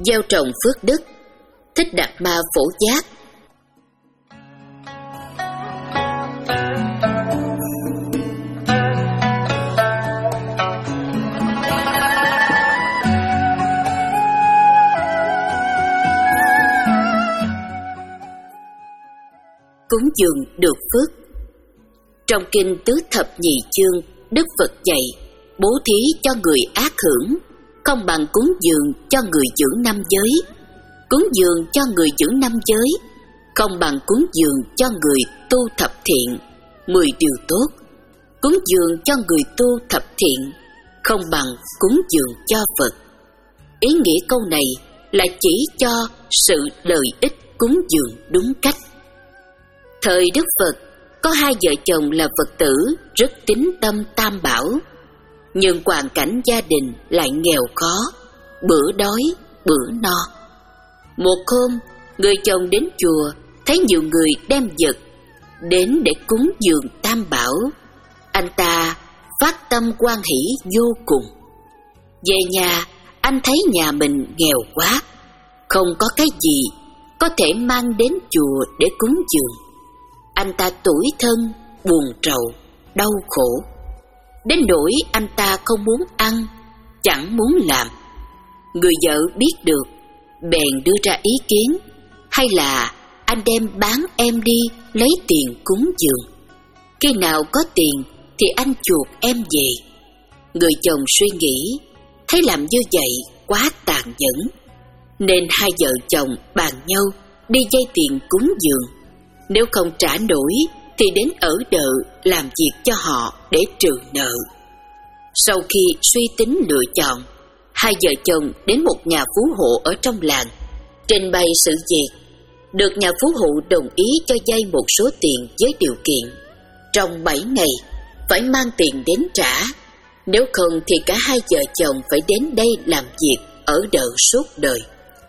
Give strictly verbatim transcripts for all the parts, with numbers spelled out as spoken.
gieo trồng phước đức. Thích Đạt Ma Phổ Giác. Cúng dường được phước. Trong kinh Tứ Thập Nhị Chương, Đức Phật dạy bố thí cho người ác hưởng không bằng cúng dường cho người giữ năm giới. Cúng dường cho người giữ năm giới không bằng cúng dường cho người tu thập thiện, mười điều tốt. Cúng dường cho người tu thập thiện không bằng cúng dường cho Phật. Ý nghĩa câu này là chỉ cho sự lợi ích cúng dường đúng cách. Thời Đức Phật, có hai vợ chồng là Phật tử rất tín tâm Tam Bảo, nhưng hoàn cảnh gia đình lại nghèo khó, bữa đói, bữa no. Một hôm, người chồng đến chùa, thấy nhiều người đem vật đến để cúng dường Tam Bảo. Anh ta phát tâm hoan hỷ vô cùng. Về nhà, anh thấy nhà mình nghèo quá, không có cái gì có thể mang đến chùa để cúng dường. Anh ta tủi thân, buồn rầu, đau khổ, đến nỗi anh ta không muốn ăn, chẳng muốn làm. Người vợ biết được, bèn đưa ra ý kiến, hay là anh đem bán em đi lấy tiền cúng dường. Khi nào có tiền thì anh chuộc em về. Người chồng suy nghĩ, thấy làm như vậy quá tàn nhẫn, nên hai vợ chồng bàn nhau đi vay tiền cúng dường. Nếu không trả nổi thì đến ở đợ làm việc cho họ để trừ nợ. Sau khi suy tính lựa chọn, hai vợ chồng đến một nhà phú hộ ở trong làng, trình bày sự việc. Được nhà phú hộ đồng ý cho vay một số tiền với điều kiện trong bảy ngày phải mang tiền đến trả. Nếu không thì cả hai vợ chồng phải đến đây làm việc ở đợ suốt đời.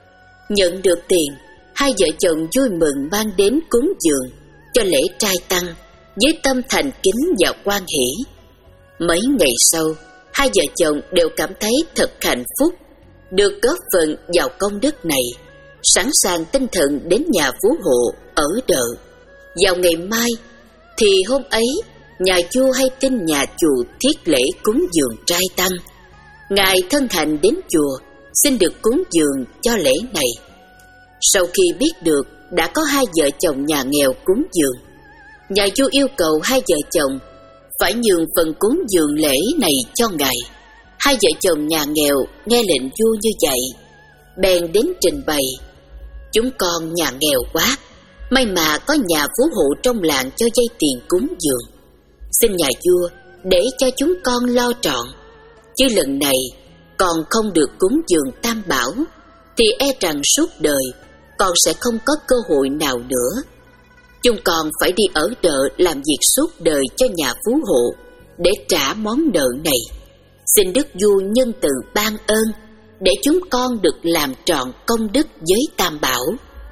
Nhận được tiền, hai vợ chồng vui mừng mang đến cúng dường cho lễ trai tăng với tâm thành kính và hoan hỷ. Mấy ngày sau, hai vợ chồng đều cảm thấy thật hạnh phúc, được góp phần vào công đức này, sẵn sàng tinh thần đến nhà phú hộ ở đợ. Vào ngày mai thì hôm ấy, nhà vua hay tin nhà chùa thiết lễ cúng dường trai tăng. Ngài thân thành đến chùa xin được cúng dường cho lễ này. Sau khi biết được đã có hai vợ chồng nhà nghèo cúng dường, nhà vua yêu cầu hai vợ chồng phải nhường phần cúng dường lễ này cho ngài. Hai vợ chồng nhà nghèo nghe lệnh vua như vậy, bèn đến trình bày: chúng con nhà nghèo quá, may mà có nhà phú hộ trong làng cho vay tiền cúng dường. Xin nhà vua để cho chúng con lo trọn, chứ lần này còn không được cúng dường Tam Bảo thì e rằng suốt đời con sẽ không có cơ hội nào nữa. Chúng con phải đi ở đợ làm việc suốt đời cho nhà phú hộ để trả món nợ này. Xin Đức Vua nhân từ ban ơn để chúng con được làm trọn công đức với Tam Bảo.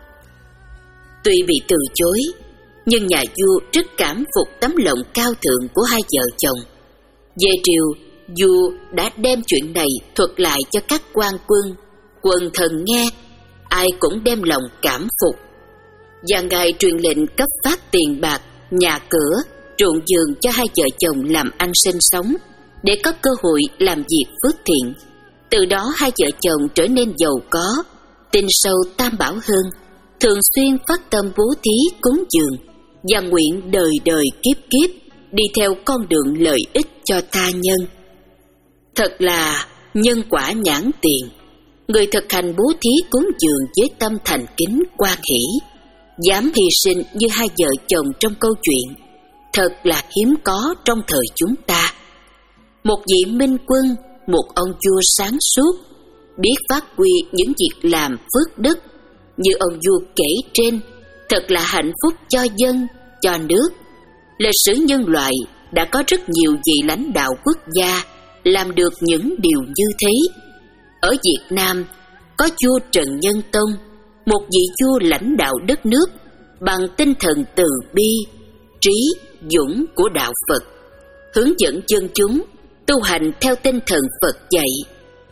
Tuy bị từ chối, nhưng nhà vua rất cảm phục tấm lòng cao thượng của hai vợ chồng. Về triều, vua đã đem chuyện này thuật lại cho các quan quân, quần thần nghe, ai cũng đem lòng cảm phục. Và ngài truyền lệnh cấp phát tiền bạc, nhà cửa, ruộng vườn cho hai vợ chồng làm ăn sinh sống, để có cơ hội làm việc phước thiện. Từ đó hai vợ chồng trở nên giàu có, tin sâu Tam Bảo hơn, thường xuyên phát tâm bố thí cúng dường và nguyện đời đời kiếp kiếp đi theo con đường lợi ích cho tha nhân. Thật là nhân quả nhãn tiền. Người thực hành bố thí cúng dường với tâm thành kính hoan hỷ, dám hy sinh như hai vợ chồng trong câu chuyện, thật là hiếm có trong thời chúng ta. Một vị minh quân, một ông vua sáng suốt, biết phát huy những việc làm phước đức như ông vua kể trên, thật là hạnh phúc cho dân, cho nước. Lịch sử nhân loại đã có rất nhiều vị lãnh đạo quốc gia làm được những điều như thế. Ở Việt Nam có vua Trần Nhân Tông, một vị vua lãnh đạo đất nước bằng tinh thần từ bi, trí, dũng của đạo Phật, hướng dẫn dân chúng tu hành theo tinh thần Phật dạy.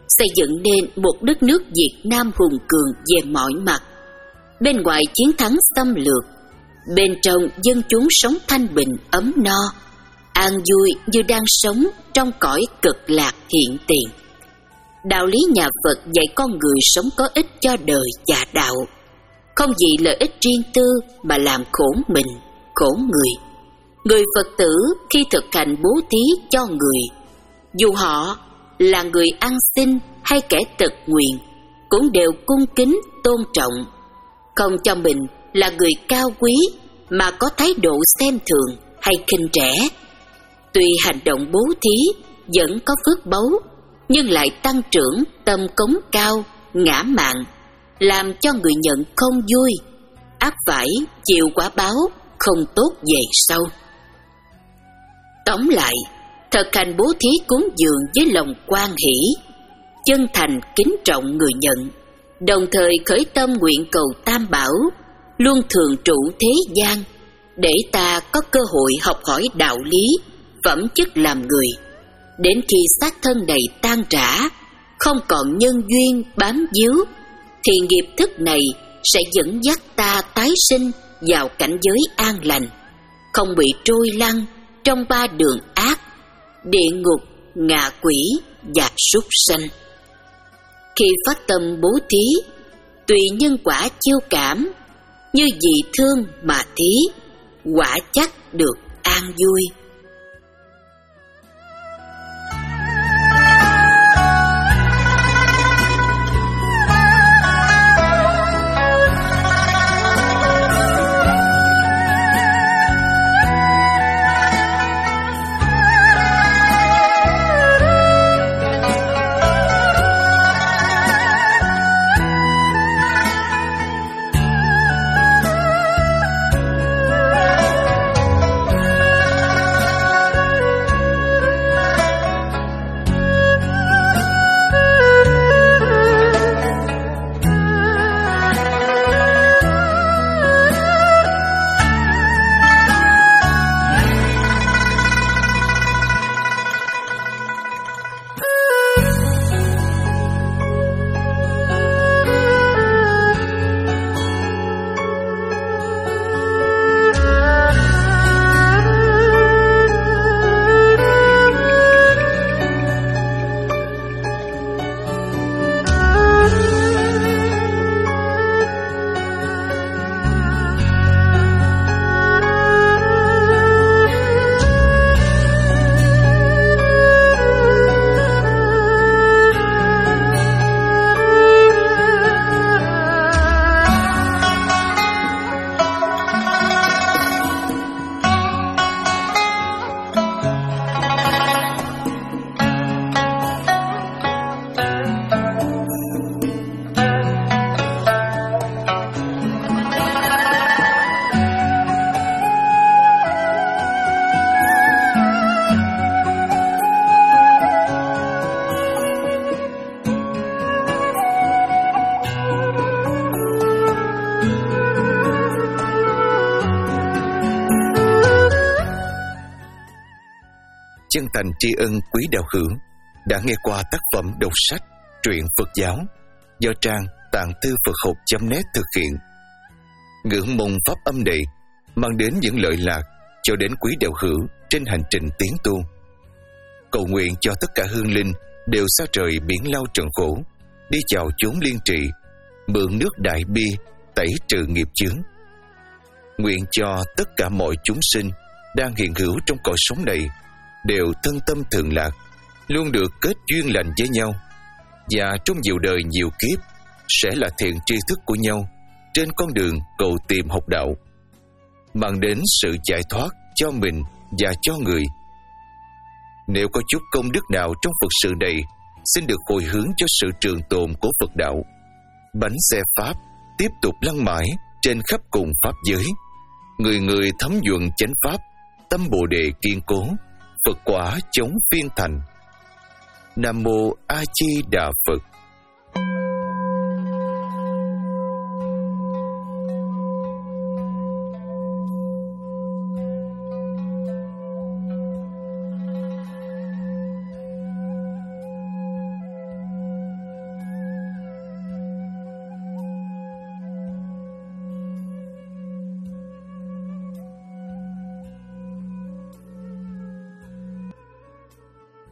xây dựng nên một đất nước Việt Nam hùng cường về mọi mặt. Bên ngoài chiến thắng xâm lược, bên trong dân chúng sống thanh bình ấm no, an vui như đang sống trong cõi cực lạc hiện tiền. Đạo lý nhà Phật dạy con người sống có ích cho đời và đạo, không vì lợi ích riêng tư mà làm khổ mình, khổ người. Người Phật tử khi thực hành bố thí cho người, dù họ là người ăn xin hay kẻ tật nguyền, cũng đều cung kính tôn trọng, không cho mình là người cao quý mà có thái độ xem thường hay khinh rẻ. Tuy hành động bố thí vẫn có phước báu, nhưng lại tăng trưởng tâm cống cao, ngã mạn, làm cho người nhận không vui, ắt phải chịu quả báo không tốt về sau. Tóm lại, thực hành bố thí cúng dường với lòng hoan hỷ, chân thành kính trọng người nhận, đồng thời khởi tâm nguyện cầu Tam Bảo luôn thường trụ thế gian, để ta có cơ hội học hỏi đạo lý, phẩm chất làm người. Đến khi xác thân này tan rã, không còn nhân duyên bám víu, thì nghiệp thức này sẽ dẫn dắt ta tái sinh vào cảnh giới an lành, không bị trôi lăn trong ba đường ác: địa ngục, ngạ quỷ và súc sanh. Khi phát tâm bố thí, tùy nhân quả chiêu cảm, như vì thương mà thí, quả chắc được an vui. Chân thành tri ân quý đạo hữu đã nghe qua tác phẩm đọc sách truyện Phật giáo do trang tạng thư Phật học chấm net thực hiện. Ngưỡng mong pháp âm này mang đến những lợi lạc cho đến quý đạo hữu trên hành trình tiến tu. Cầu nguyện cho tất cả hương linh đều xa trời biển lao trần khổ, đi chào chốn liên trị, mượn nước đại bi tẩy trừ nghiệp chướng. Nguyện cho tất cả mọi chúng sinh đang hiện hữu trong cõi sống này đều thân tâm thường lạc, luôn được kết duyên lành với nhau, và trong nhiều đời nhiều kiếp sẽ là thiện tri thức của nhau trên con đường cầu tìm học đạo, mang đến sự giải thoát cho mình và cho người. Nếu có chút công đức nào trong Phật sự này, xin được hồi hướng cho sự trường tồn của Phật đạo. Bánh xe Pháp tiếp tục lăn mãi trên khắp cùng Pháp giới, người người thấm nhuận chánh Pháp, tâm Bồ Đề kiên cố, Phật quả chống phiên thành. Nam Mô A Di Đà Phật.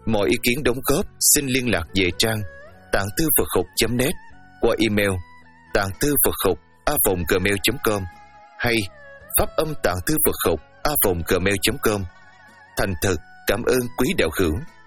Mọi ý kiến đóng góp xin liên lạc về trang tạng thư Phật học chấm net qua email tạng thư Phật học a vòng gmail chấm com hay pháp âm tạng thư Phật học a vòng gmail chấm com. Thành thật cảm ơn quý đạo hữu.